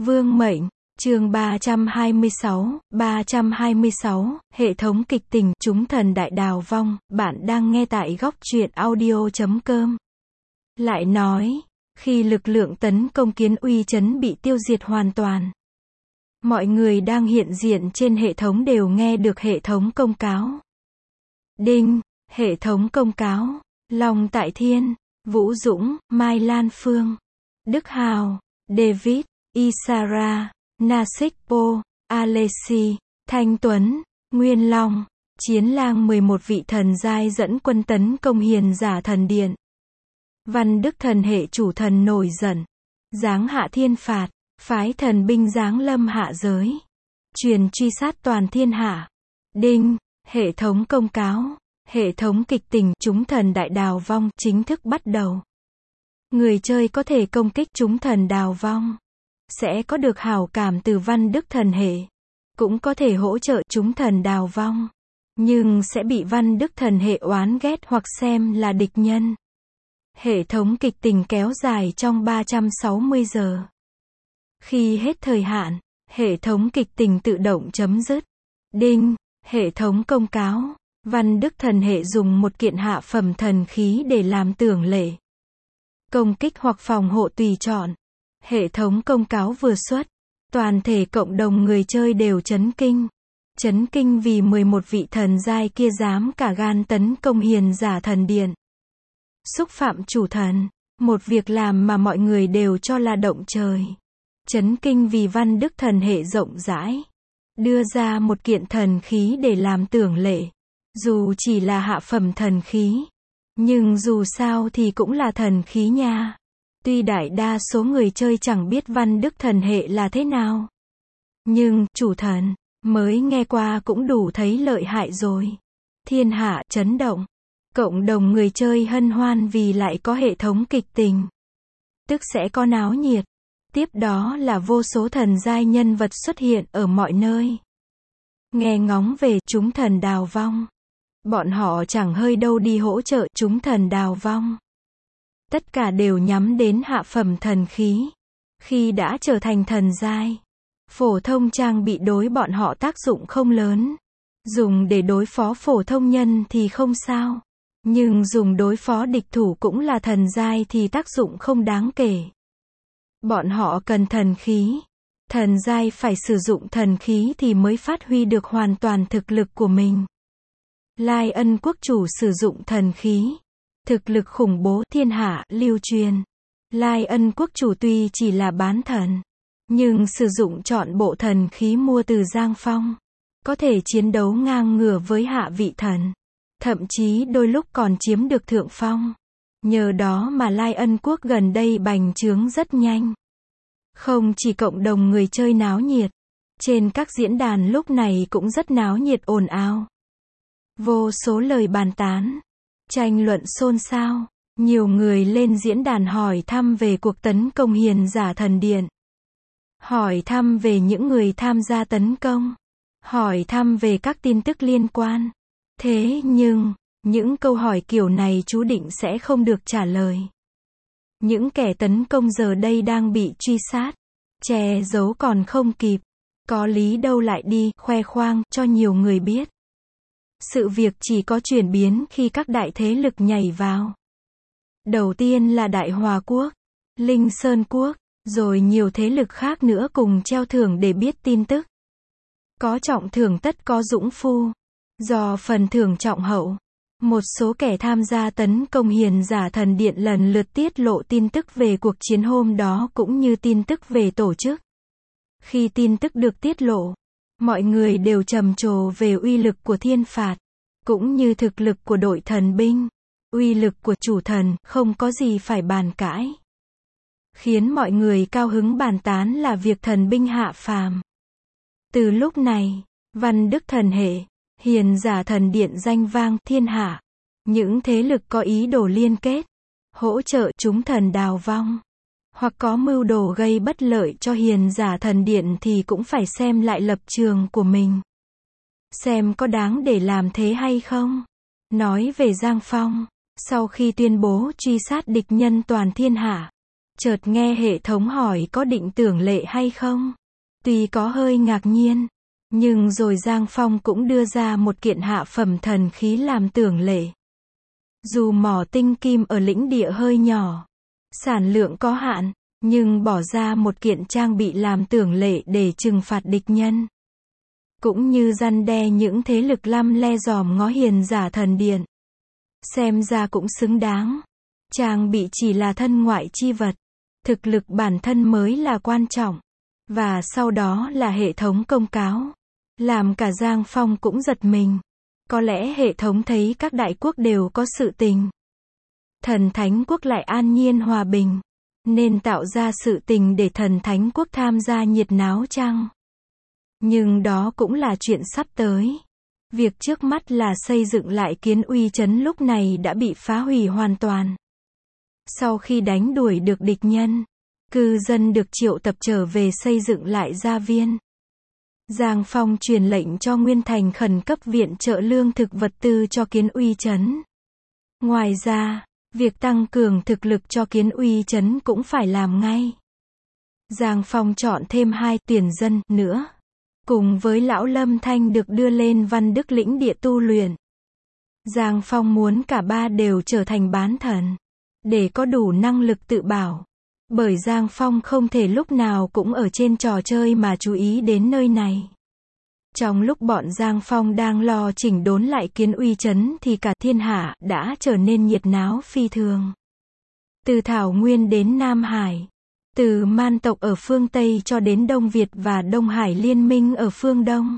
Vương mệnh, chương 326, hệ thống kịch tình, chúng thần đại đào vong, bạn đang nghe tại góc truyện audio.com. Lại nói, khi lực lượng tấn công Kiến Uy trấn bị tiêu diệt hoàn toàn, mọi người đang hiện diện trên hệ thống đều nghe được hệ thống công cáo. Đinh, hệ thống công cáo, Long Tại Thiên, Vũ Dũng, Mai Lan Phương, Đức Hào, David, Isara, Nasikpo, Alessi, Thanh Tuấn, Nguyên Long, Chiến Lang 11 vị thần giai dẫn quân tấn công Hiền Giả Thần Điện. Văn Đức Thần hệ chủ thần nổi giận, giáng hạ thiên phạt, phái thần binh giáng lâm hạ giới, truyền truy sát toàn thiên hạ. Đinh, hệ thống công cáo, hệ thống kịch tình chúng thần đại đào vong chính thức bắt đầu. Người chơi có thể công kích chúng thần đào vong, sẽ có được hảo cảm từ Văn Đức Thần hệ, cũng có thể hỗ trợ chúng thần đào vong, nhưng sẽ bị Văn Đức Thần hệ oán ghét hoặc xem là địch nhân. Hệ thống kịch tình kéo dài trong 360 giờ. Khi hết thời hạn, hệ thống kịch tình tự động chấm dứt. Đinh, hệ thống công cáo, Văn Đức Thần hệ dùng một kiện hạ phẩm thần khí để làm tưởng lệ. Công kích hoặc phòng hộ tùy chọn. Hệ thống công cáo vừa xuất, toàn thể cộng đồng người chơi đều chấn kinh. Chấn kinh vì 11 vị thần giai kia dám cả gan tấn công Hiền Giả Thần Điện. Xúc phạm chủ thần, một việc làm mà mọi người đều cho là động trời. Chấn kinh vì Văn Đức Thần hệ rộng rãi, đưa ra một kiện thần khí để làm tưởng lệ. Dù chỉ là hạ phẩm thần khí, nhưng dù sao thì cũng là thần khí nha. Tuy đại đa số người chơi chẳng biết Văn Đức Thần hệ là thế nào, nhưng chủ thần mới nghe qua cũng đủ thấy lợi hại rồi. Thiên hạ chấn động, cộng đồng người chơi hân hoan vì lại có hệ thống kịch tình, tức sẽ có náo nhiệt. Tiếp đó là vô số thần giai nhân vật xuất hiện ở mọi nơi. Nghe ngóng về chúng thần đào vong, bọn họ chẳng hơi đâu đi hỗ trợ chúng thần đào vong. Tất cả đều nhắm đến hạ phẩm thần khí. Khi đã trở thành thần giai, phổ thông trang bị đối bọn họ tác dụng không lớn. Dùng để đối phó phổ thông nhân thì không sao, nhưng dùng đối phó địch thủ cũng là thần giai thì tác dụng không đáng kể. Bọn họ cần thần khí. Thần giai phải sử dụng thần khí thì mới phát huy được hoàn toàn thực lực của mình. Lai Ân quốc chủ sử dụng thần khí, thực lực khủng bố thiên hạ lưu truyền. Lai Ân quốc chủ tuy chỉ là bán thần, nhưng sử dụng trọn bộ thần khí mua từ Giang Phong, có thể chiến đấu ngang ngửa với hạ vị thần, thậm chí đôi lúc còn chiếm được thượng phong. Nhờ đó mà Lai Ân quốc gần đây bành trướng rất nhanh. Không chỉ cộng đồng người chơi náo nhiệt, trên các diễn đàn lúc này cũng rất náo nhiệt ồn ào. Vô số lời bàn tán, tranh luận xôn xao, nhiều người lên diễn đàn hỏi thăm về cuộc tấn công Hiền Giả Thần Điện. Hỏi thăm về những người tham gia tấn công. Hỏi thăm về các tin tức liên quan. Thế nhưng, những câu hỏi kiểu này chú định sẽ không được trả lời. Những kẻ tấn công giờ đây đang bị truy sát, che giấu còn không kịp. Có lý đâu lại đi khoe khoang cho nhiều người biết. Sự việc chỉ có chuyển biến khi các đại thế lực nhảy vào. Đầu tiên là Đại Hòa Quốc, Linh Sơn Quốc, rồi nhiều thế lực khác nữa cùng treo thưởng để biết tin tức. Có trọng thưởng tất có dũng phu. Do phần thưởng trọng hậu, một số kẻ tham gia tấn công Hiền Giả Thần Điện lần lượt tiết lộ tin tức về cuộc chiến hôm đó cũng như tin tức về tổ chức. Khi tin tức được tiết lộ, mọi người đều trầm trồ về uy lực của thiên phạt, cũng như thực lực của đội thần binh. Uy lực của chủ thần không có gì phải bàn cãi. Khiến mọi người cao hứng bàn tán là việc thần binh hạ phàm. Từ lúc này, Văn Đức Thần hệ, Hiền Giả Thần Điện danh vang thiên hạ. Những thế lực có ý đồ liên kết, hỗ trợ chúng thần đào vong, hoặc có mưu đồ gây bất lợi cho Hiền Giả Thần Điện thì cũng phải xem lại lập trường của mình. Xem có đáng để làm thế hay không. Nói về Giang Phong, sau khi tuyên bố truy sát địch nhân toàn thiên hạ, Chợt nghe hệ thống hỏi có định tưởng lệ hay không. Tuy có hơi ngạc nhiên, nhưng rồi Giang Phong cũng đưa ra một kiện hạ phẩm thần khí làm tưởng lệ. Dù mỏ tinh kim ở lĩnh địa hơi nhỏ, sản lượng có hạn, nhưng bỏ ra một kiện trang bị làm tưởng lệ để trừng phạt địch nhân. Cũng như răn đe những thế lực lăm le dòm ngó hiền giả thần điện. Xem ra cũng xứng đáng. Trang bị chỉ là thân ngoại chi vật. Thực lực bản thân mới là quan trọng. Và sau đó là hệ thống công cáo. Làm cả Giang Phong cũng giật mình. Có lẽ hệ thống thấy các đại quốc đều có sự tình. Thần Thánh Quốc lại an nhiên hòa bình. Nên tạo ra sự tình để Thần Thánh Quốc tham gia nhiệt náo chăng? Nhưng đó cũng là chuyện sắp tới. Việc trước mắt là xây dựng lại Kiến Uy trấn lúc này đã bị phá hủy hoàn toàn. Sau khi đánh đuổi được địch nhân, cư dân được triệu tập trở về xây dựng lại gia viên. Giang Phong truyền lệnh cho Nguyên Thành khẩn cấp viện trợ lương thực vật tư cho Kiến Uy trấn. Ngoài ra, việc tăng cường thực lực cho Kiến Uy trấn cũng phải làm ngay. Giang Phong chọn thêm 2 tuyển dân nữa. Cùng với lão Lâm Thanh được đưa lên Văn Đức lĩnh địa tu luyện. Giang Phong muốn cả 3 đều trở thành bán thần. Để có đủ năng lực tự bảo. Bởi Giang Phong không thể lúc nào cũng ở trên trò chơi mà chú ý đến nơi này. Trong lúc bọn Giang Phong đang lo chỉnh đốn lại Kiến Uy trấn thì cả thiên hạ đã trở nên nhiệt náo phi thường. Từ Thảo Nguyên đến Nam Hải. Từ Man tộc ở phương Tây cho đến Đông Việt và Đông Hải liên minh ở phương Đông.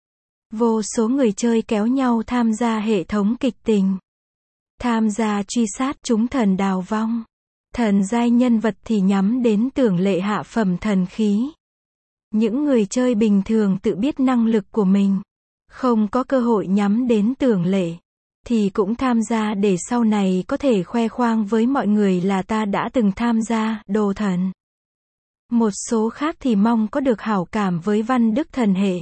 Vô số người chơi kéo nhau tham gia hệ thống kịch tình. Tham gia truy sát chúng thần đào vong. Thần giai nhân vật thì nhắm đến tưởng lệ hạ phẩm thần khí. Những người chơi bình thường tự biết năng lực của mình. Không có cơ hội nhắm đến tưởng lệ. Thì cũng tham gia để sau này có thể khoe khoang với mọi người là ta đã từng tham gia đồ thần. Một số khác thì mong có được hảo cảm với Văn Đức thần hệ.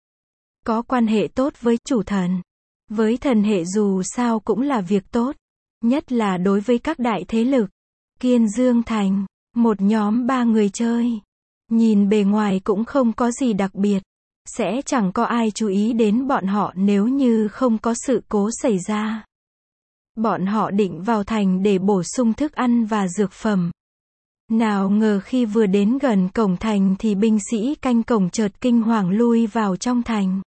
Có quan hệ tốt với chủ thần. Với thần hệ dù sao cũng là việc tốt. Nhất là đối với các đại thế lực. Kiên Dương Thành, một nhóm 3 người chơi. Nhìn bề ngoài cũng không có gì đặc biệt. Sẽ chẳng có ai chú ý đến bọn họ nếu như không có sự cố xảy ra. Bọn họ định vào thành để bổ sung thức ăn và dược phẩm. Nào ngờ khi vừa đến gần cổng thành thì binh sĩ canh cổng chợt kinh hoàng lui vào trong thành.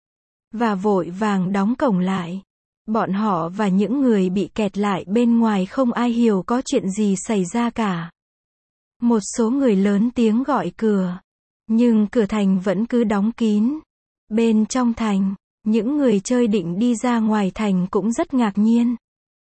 Và vội vàng đóng cổng lại. Bọn họ và những người bị kẹt lại bên ngoài không ai hiểu có chuyện gì xảy ra cả. Một số người lớn tiếng gọi cửa. Nhưng cửa thành vẫn cứ đóng kín. Bên trong thành, những người chơi định đi ra ngoài thành cũng rất ngạc nhiên.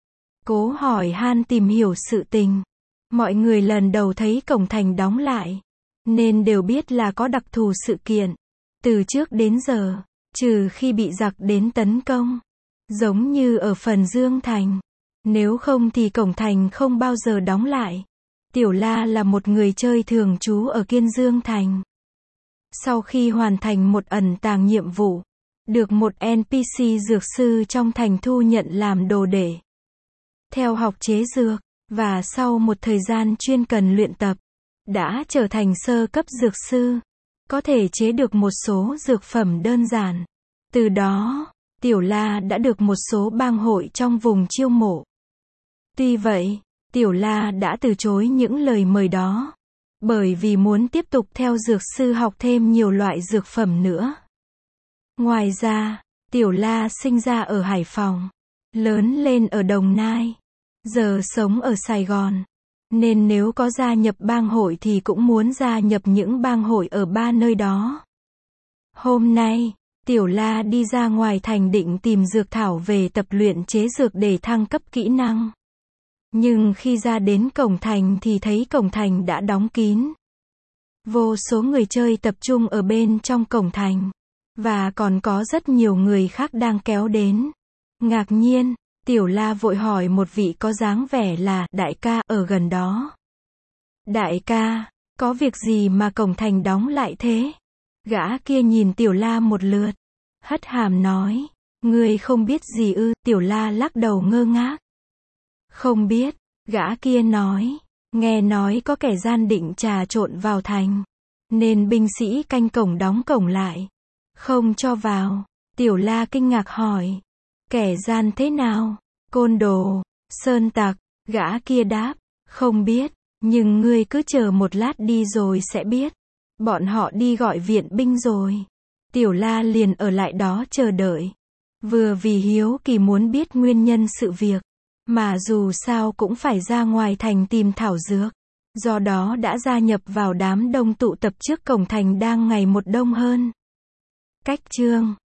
Cố hỏi han tìm hiểu sự tình. Mọi người lần đầu thấy cổng thành đóng lại. Nên đều biết là có đặc thù sự kiện. Từ trước đến giờ, trừ khi bị giặc đến tấn công. Giống như ở phần Dương Thành. Nếu không thì cổng thành không bao giờ đóng lại. Tiểu La là một người chơi thường trú ở Kiên Dương Thành. Sau khi hoàn thành một ẩn tàng nhiệm vụ, được một NPC dược sư trong thành thu nhận làm đồ đệ. Theo học chế dược, và sau một thời gian chuyên cần luyện tập, đã trở thành sơ cấp dược sư. Có thể chế được một số dược phẩm đơn giản. Từ đó, Tiểu La đã được một số bang hội trong vùng chiêu mộ. Tuy vậy, Tiểu La đã từ chối những lời mời đó. Bởi vì muốn tiếp tục theo dược sư học thêm nhiều loại dược phẩm nữa. Ngoài ra, Tiểu La sinh ra ở Hải Phòng. Lớn lên ở Đồng Nai. Giờ sống ở Sài Gòn. Nên nếu có gia nhập bang hội thì cũng muốn gia nhập những bang hội ở 3 nơi đó. Hôm nay, Tiểu La đi ra ngoài thành định tìm dược thảo về tập luyện chế dược để thăng cấp kỹ năng. Nhưng khi ra đến cổng thành thì thấy cổng thành đã đóng kín. Vô số người chơi tập trung ở bên trong cổng thành. Và còn có rất nhiều người khác đang kéo đến. Ngạc nhiên, Tiểu La vội hỏi một vị có dáng vẻ là đại ca ở gần đó. Đại ca, có việc gì mà cổng thành đóng lại thế? Gã kia nhìn Tiểu La một lượt. Hất hàm nói, ngươi không biết gì ư? Tiểu La lắc đầu ngơ ngác. Không biết, gã kia nói, Nghe nói có kẻ gian định trà trộn vào thành, nên binh sĩ canh cổng đóng cổng lại, không cho vào. Tiểu La kinh ngạc hỏi, kẻ gian thế nào? Côn đồ, sơn tặc, gã kia đáp, không biết, nhưng ngươi cứ chờ một lát đi rồi sẽ biết. Bọn họ đi gọi viện binh rồi. Tiểu La liền ở lại đó chờ đợi. Vừa vì hiếu kỳ muốn biết nguyên nhân sự việc, mà dù sao cũng phải ra ngoài thành tìm thảo dược. Do đó đã gia nhập vào đám đông tụ tập trước cổng thành đang ngày một đông hơn. Cách chương